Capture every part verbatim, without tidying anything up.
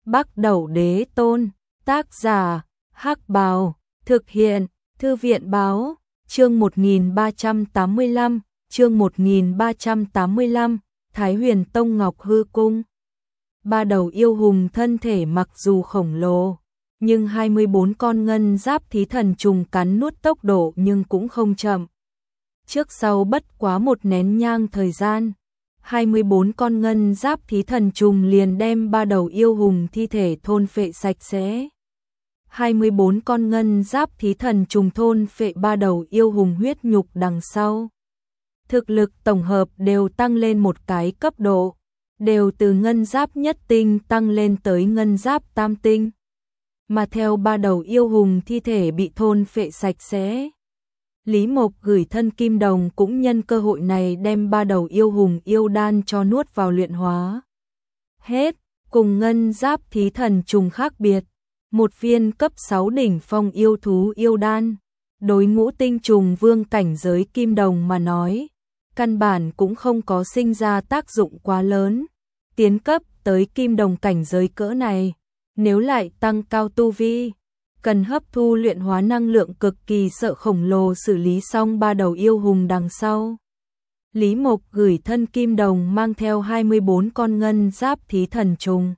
Bắc Đẩu Đế Tôn, tác giả, Hắc Bào, thực hiện, Thư viện báo, chương một nghìn ba trăm tám mươi lăm, chương một nghìn ba trăm tám mươi lăm, Thái Huyền Tông Ngọc Hư Cung. Ba đầu yêu hùng thân thể mặc dù khổng lồ, nhưng hai mươi bốn con ngân giáp thí thần trùng cắn nuốt tốc độ nhưng cũng không chậm. Trước sau bất quá một nén nhang thời gian, hai mươi bốn con ngân giáp thí thần trùng liền đem ba đầu yêu hùng thi thể thôn phệ sạch sẽ. hai mươi bốn con ngân giáp thí thần trùng thôn phệ ba đầu yêu hùng huyết nhục đằng sau. Thực lực tổng hợp đều tăng lên một cái cấp độ, đều từ ngân giáp nhất tinh tăng lên tới ngân giáp tam tinh. Mà theo ba đầu yêu hùng thi thể bị thôn phệ sạch sẽ, Lý Mộc gửi thân kim đồng cũng nhân cơ hội này đem ba đầu yêu hùng yêu đan cho nuốt vào luyện hóa. Hết, cùng ngân giáp thí thần trùng khác biệt, một viên cấp sáu đỉnh phong yêu thú yêu đan, đối ngũ tinh trùng vương cảnh giới kim đồng mà nói, căn bản cũng không có sinh ra tác dụng quá lớn. Tiến cấp tới kim đồng cảnh giới cỡ này, nếu lại tăng cao tu vi, cần hấp thu luyện hóa năng lượng cực kỳ sợ khổng lồ xử lý xong ba đầu yêu hùng đằng sau. Lý Mộc gửi thân kim đồng mang theo hai mươi bốn con ngân giáp thí thần trùng.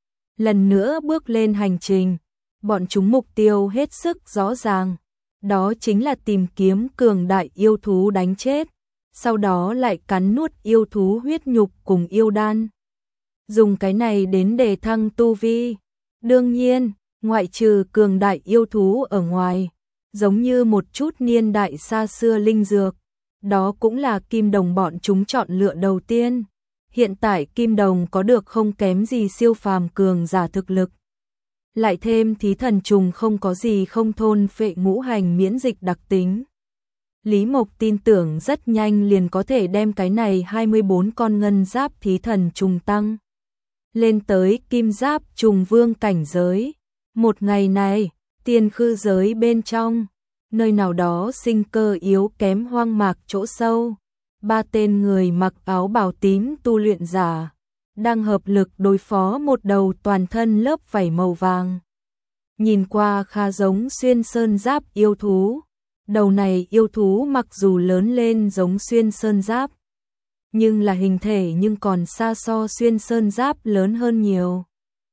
Lần nữa bước lên hành trình, bọn chúng mục tiêu hết sức rõ ràng, đó chính là tìm kiếm cường đại yêu thú đánh chết, sau đó lại cắn nuốt yêu thú huyết nhục cùng yêu đan. Dùng cái này đến đề thăng tu vi. Đương nhiên, ngoại trừ cường đại yêu thú ở ngoài, giống như một chút niên đại xa xưa linh dược, đó cũng là kim đồng bọn chúng chọn lựa đầu tiên. Hiện tại kim đồng có được không kém gì siêu phàm cường giả thực lực. Lại thêm thí thần trùng không có gì không thôn phệ ngũ hành miễn dịch đặc tính. Lý Mộc tin tưởng rất nhanh liền có thể đem cái này hai mươi bốn con ngân giáp thí thần trùng tăng lên tới kim giáp trùng vương cảnh giới. Một ngày này, tiên khư giới bên trong, nơi nào đó sinh cơ yếu kém hoang mạc chỗ sâu, ba tên người mặc áo bào tím tu luyện giả, đang hợp lực đối phó một đầu toàn thân lớp vảy màu vàng. Nhìn qua khá giống xuyên sơn giáp yêu thú, đầu này yêu thú mặc dù lớn lên giống xuyên sơn giáp, nhưng là hình thể nhưng còn xa so xuyên sơn giáp lớn hơn nhiều.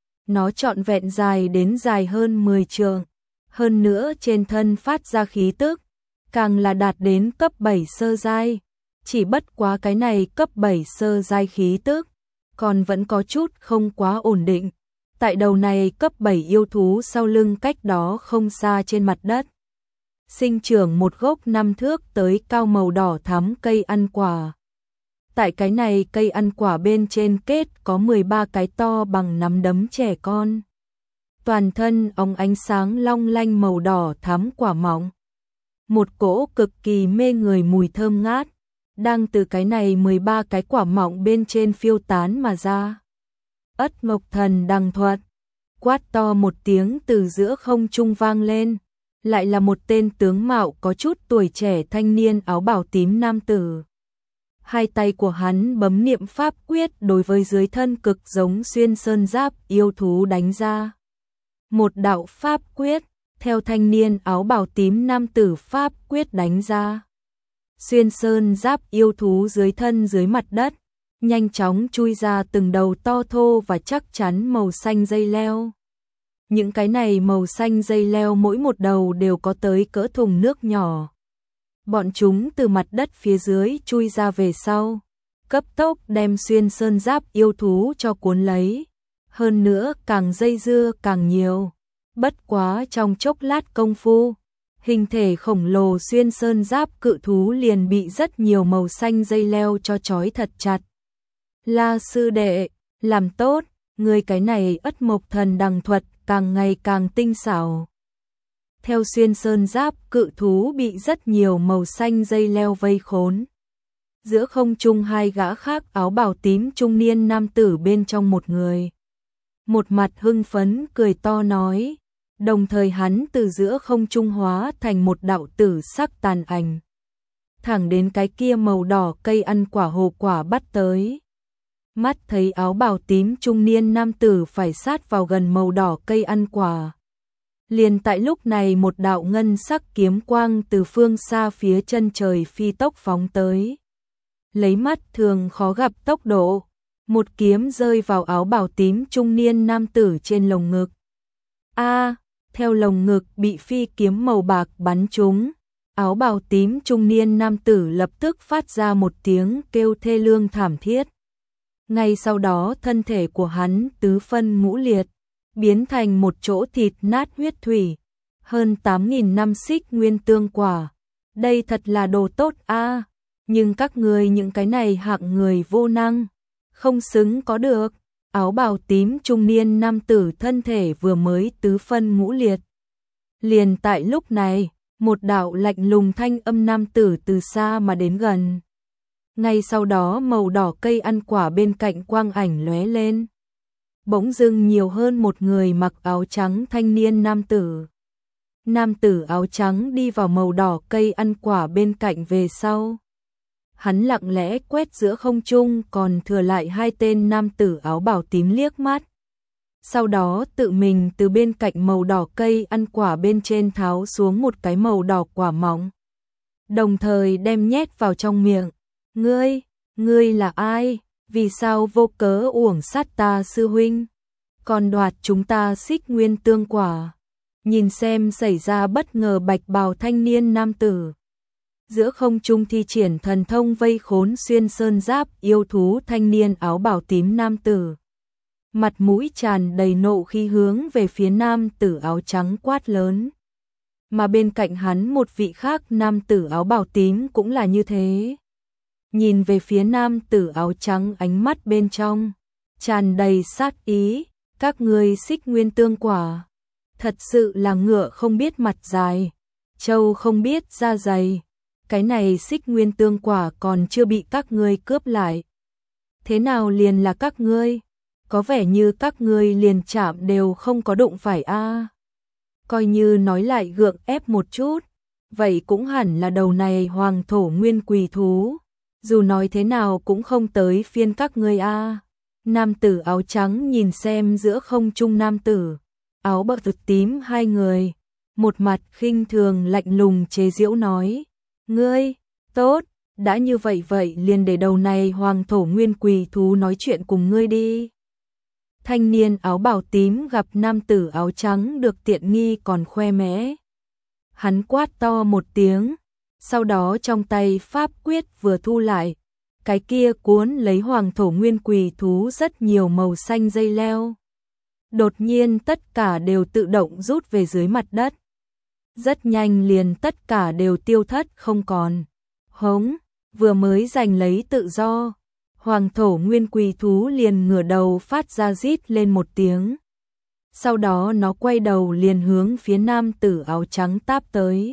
Nó trọn vẹn dài đến dài hơn mười trượng, hơn nữa trên thân phát ra khí tức, càng là đạt đến cấp bảy sơ giai, chỉ bất quá cái này cấp bảy sơ giai khí tức, còn vẫn có chút không quá ổn định. Tại đầu này cấp bảy yêu thú sau lưng cách đó không xa trên mặt đất, sinh trưởng một gốc năm thước tới cao màu đỏ thắm cây ăn quả. Tại cái này cây ăn quả bên trên kết có mười ba cái to bằng nắm đấm trẻ con. Toàn thân óng ánh sáng long lanh màu đỏ thắm quả mọng. Một cỗ cực kỳ mê người mùi thơm ngát, đang từ cái này mười ba cái quả mọng bên trên phiêu tán mà ra. Ất Mộc Thần Đằng Thuật, quát to một tiếng từ giữa không trung vang lên, lại là một tên tướng mạo có chút tuổi trẻ thanh niên áo bào tím nam tử. Hai tay của hắn bấm niệm pháp quyết đối với dưới thân cực giống xuyên sơn giáp yêu thú đánh ra. Một đạo pháp quyết, theo thanh niên áo bào tím nam tử pháp quyết đánh ra. Xuyên sơn giáp yêu thú dưới thân dưới mặt đất, nhanh chóng chui ra từng đầu to thô và chắc chắn màu xanh dây leo. Những cái này màu xanh dây leo mỗi một đầu đều có tới cỡ thùng nước nhỏ. Bọn chúng từ mặt đất phía dưới chui ra về sau, cấp tốc đem xuyên sơn giáp yêu thú cho cuốn lấy. Hơn nữa càng dây dưa càng nhiều. Bất quá trong chốc lát công phu, hình thể khổng lồ xuyên sơn giáp cự thú liền bị rất nhiều màu xanh dây leo cho trói thật chặt. La sư đệ, làm tốt, người cái này Ất Mộc Thần Đằng Thuật càng ngày càng tinh xảo. Theo xuyên sơn giáp cự thú bị rất nhiều màu xanh dây leo vây khốn. Giữa không trung hai gã khác áo bào tím trung niên nam tử bên trong một người. Một mặt hưng phấn cười to nói, đồng thời hắn từ giữa không trung hóa thành một đạo tử sắc tàn ảnh. Thẳng đến cái kia màu đỏ cây ăn quả hồ quả bắt tới. Mắt thấy áo bào tím trung niên nam tử phải sát vào gần màu đỏ cây ăn quả. Liền tại lúc này một đạo ngân sắc kiếm quang từ phương xa phía chân trời phi tốc phóng tới. Lấy mắt thường khó gặp tốc độ, một kiếm rơi vào áo bào tím trung niên nam tử trên lồng ngực. A, theo lồng ngực bị phi kiếm màu bạc bắn trúng, áo bào tím trung niên nam tử lập tức phát ra một tiếng kêu thê lương thảm thiết. Ngay sau đó thân thể của hắn tứ phân ngũ liệt, biến thành một chỗ thịt nát huyết thủy, hơn tám nghìn năm xích nguyên tương quả. Đây thật là đồ tốt a, à, nhưng các người những cái này hạng người vô năng, không xứng có được. Áo bào tím trung niên nam tử thân thể vừa mới tứ phân ngũ liệt. Liền tại lúc này, một đạo lạnh lùng thanh âm nam tử từ xa mà đến gần. Ngay sau đó màu đỏ cây ăn quả bên cạnh quang ảnh lóe lên. Bỗng dưng nhiều hơn một người mặc áo trắng thanh niên nam tử. Nam tử áo trắng đi vào màu đỏ cây ăn quả bên cạnh về sau. Hắn lặng lẽ quét giữa không trung còn thừa lại hai tên nam tử áo bào tím liếc mắt. Sau đó tự mình từ bên cạnh màu đỏ cây ăn quả bên trên tháo xuống một cái màu đỏ quả mỏng. Đồng thời đem nhét vào trong miệng. Ngươi, ngươi là ai? Vì sao vô cớ uổng sát ta sư huynh? Còn đoạt chúng ta xích nguyên tương quả. Nhìn xem xảy ra bất ngờ bạch bào thanh niên nam tử. Giữa không trung thi triển thần thông vây khốn xuyên sơn giáp yêu thú thanh niên áo bào tím nam tử. Mặt mũi tràn đầy nộ khi hướng về phía nam tử áo trắng quát lớn. Mà bên cạnh hắn một vị khác nam tử áo bào tím cũng là như thế. Nhìn về phía nam tử áo trắng ánh mắt bên trong, tràn đầy sát ý, các ngươi xích nguyên tương quả. Thật sự là ngựa không biết mặt dài, trâu không biết da dày. Cái này xích nguyên tương quả còn chưa bị các ngươi cướp lại. Thế nào liền là các ngươi? Có vẻ như các ngươi liền chạm đều không có đụng phải a. À. Coi như nói lại gượng ép một chút, vậy cũng hẳn là đầu này hoàng thổ nguyên quỳ thú. Dù nói thế nào cũng không tới phiên các ngươi a. À. Nam tử áo trắng nhìn xem giữa không trung nam tử áo bạc tím hai người, một mặt khinh thường lạnh lùng chế giễu nói. Ngươi, tốt, đã như vậy vậy liền để đầu này hoàng thổ nguyên quỳ thú nói chuyện cùng ngươi đi. Thanh niên áo bào tím gặp nam tử áo trắng được tiện nghi còn khoe mẽ. Hắn quát to một tiếng, sau đó trong tay pháp quyết vừa thu lại, cái kia cuốn lấy hoàng thổ nguyên quỳ thú rất nhiều màu xanh dây leo. Đột nhiên tất cả đều tự động rút về dưới mặt đất. Rất nhanh liền tất cả đều tiêu thất không còn. Hống, vừa mới giành lấy tự do, hoàng thổ nguyên quỳ thú liền ngửa đầu phát ra rít lên một tiếng. Sau đó nó quay đầu liền hướng phía nam tử áo trắng táp tới.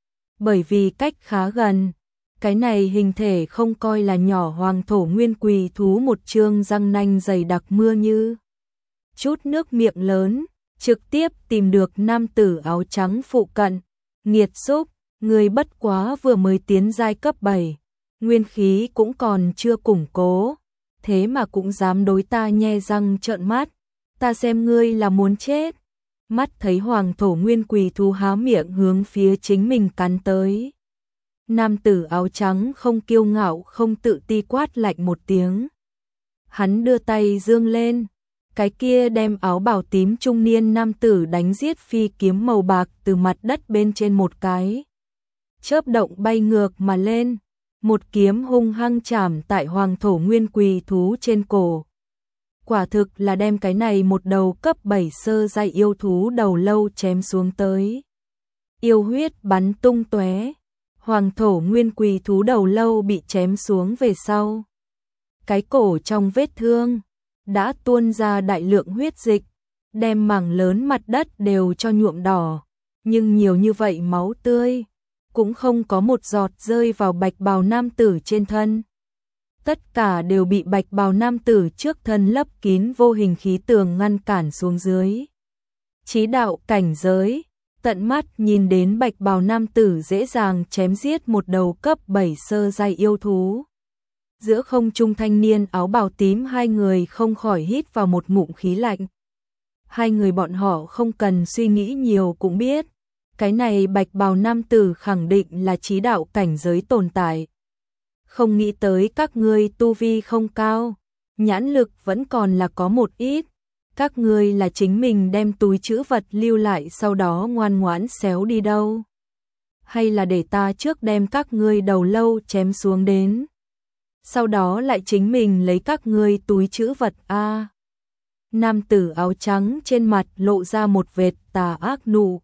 Bởi vì cách khá gần, cái này hình thể không coi là nhỏ hoàng thổ nguyên quỳ thú một trương răng nanh dày đặc mưa như chút nước miệng lớn. Trực tiếp tìm được nam tử áo trắng phụ cận. Nghiệt xúc, người bất quá vừa mới tiến giai cấp bảy, nguyên khí cũng còn chưa củng cố, thế mà cũng dám đối ta nhe răng trợn mắt, ta xem ngươi là muốn chết. Mắt thấy hoàng thổ nguyên quỳ thú há miệng hướng phía chính mình cắn tới. Nam tử áo trắng không kiêu ngạo không tự ti quát lạnh một tiếng. Hắn đưa tay giương lên. Cái kia đem áo bào tím trung niên nam tử đánh giết phi kiếm màu bạc từ mặt đất bên trên một cái. Chớp động bay ngược mà lên, một kiếm hung hăng chạm tại hoàng thổ nguyên quỳ thú trên cổ. Quả thực là đem cái này một đầu cấp bảy sơ giai yêu thú đầu lâu chém xuống tới. Yêu huyết bắn tung tóe, hoàng thổ nguyên quỳ thú đầu lâu bị chém xuống về sau. Cái cổ trong vết thương đã tuôn ra đại lượng huyết dịch, đem mảng lớn mặt đất đều cho nhuộm đỏ, nhưng nhiều như vậy máu tươi, cũng không có một giọt rơi vào bạch bào nam tử trên thân. Tất cả đều bị bạch bào nam tử trước thân lấp kín vô hình khí tường ngăn cản xuống dưới. Chí đạo cảnh giới, tận mắt nhìn đến bạch bào nam tử dễ dàng chém giết một đầu cấp bảy sơ giai yêu thú. Giữa không trung thanh niên áo bào tím hai người không khỏi hít vào một ngụm khí lạnh. Hai người bọn họ không cần suy nghĩ nhiều cũng biết, cái này bạch bào nam tử khẳng định là chí đạo cảnh giới tồn tại. Không nghĩ tới các ngươi tu vi không cao, nhãn lực vẫn còn là có một ít, các ngươi là chính mình đem túi trữ vật lưu lại sau đó ngoan ngoãn xéo đi đâu. Hay là để ta trước đem các ngươi đầu lâu chém xuống đến, sau đó lại chính mình lấy các ngươi túi trữ vật a. À, nam tử áo trắng trên mặt lộ ra một vệt tà ác nụ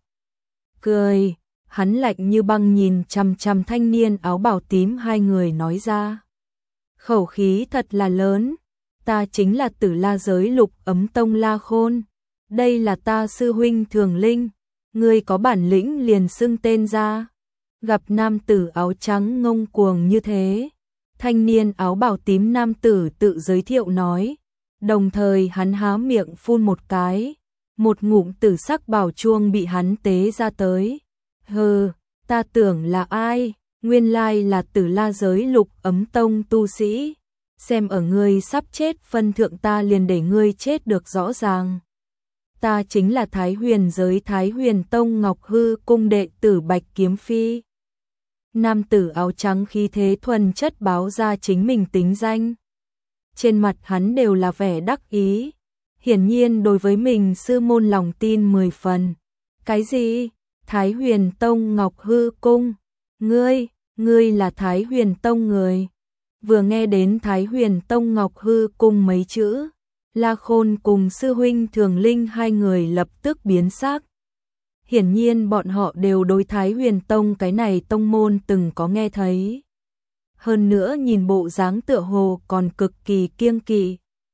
cười, hắn lạnh như băng nhìn chằm chằm thanh niên áo bào tím hai người nói ra. Khẩu khí thật là lớn, ta chính là Tử La giới Lục Ấm Tông La Khôn, đây là ta sư huynh Thường Linh, ngươi có bản lĩnh liền xưng tên ra. Gặp nam tử áo trắng ngông cuồng như thế, thanh niên áo bào tím nam tử tự giới thiệu nói, đồng thời hắn há miệng phun một cái, một ngụm tử sắc bảo chuông bị hắn tế ra tới. Hừ, ta tưởng là ai, nguyên lai là Tử La giới Lục Ấm Tông tu sĩ, xem ở ngươi sắp chết phân thượng ta liền để ngươi chết được rõ ràng. Ta chính là Thái Huyền giới Thái Huyền Tông Ngọc Hư cung đệ tử Bạch Kiếm Phi. Nam tử áo trắng khí thế thuần chất báo ra chính mình tính danh. Trên mặt hắn đều là vẻ đắc ý, hiển nhiên đối với mình sư môn lòng tin mười phần. Cái gì? Thái Huyền Tông Ngọc Hư cung? Ngươi, ngươi là Thái Huyền Tông người? Vừa nghe đến Thái Huyền Tông Ngọc Hư cung mấy chữ, La Khôn cùng sư huynh Thường Linh hai người lập tức biến sắc. Hiển nhiên bọn họ đều đối Thái Huyền Tông cái này tông môn từng có nghe thấy. Hơn nữa nhìn bộ dáng tựa hồ còn cực kỳ kiêng kỵ.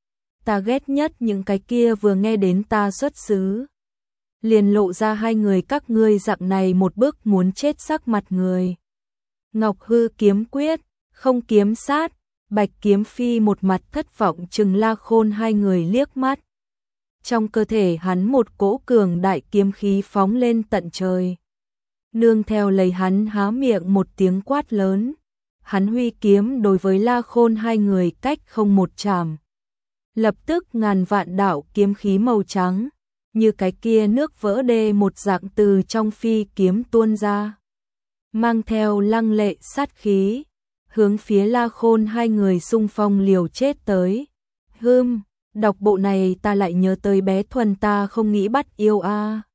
Ta ghét nhất những cái kia vừa nghe đến ta xuất xứ, liền lộ ra hai người các ngươi dạng này một bước muốn chết sắc mặt người. Ngọc Hư kiếm quyết, không kiếm sát, Bạch Kiếm Phi một mặt thất vọng chừng La Khôn hai người liếc mắt. Trong cơ thể hắn một cỗ cường đại kiếm khí phóng lên tận trời. Nương theo lấy hắn há miệng một tiếng quát lớn, hắn huy kiếm đối với La Khôn hai người cách không một trảm. Lập tức ngàn vạn đạo kiếm khí màu trắng, như cái kia nước vỡ đê một dạng từ trong phi kiếm tuôn ra, mang theo lăng lệ sát khí, hướng phía La Khôn hai người xung phong liều chết tới. Hừm, đọc bộ này ta lại nhớ tới bé Thuần ta không nghĩ bắt yêu a. À.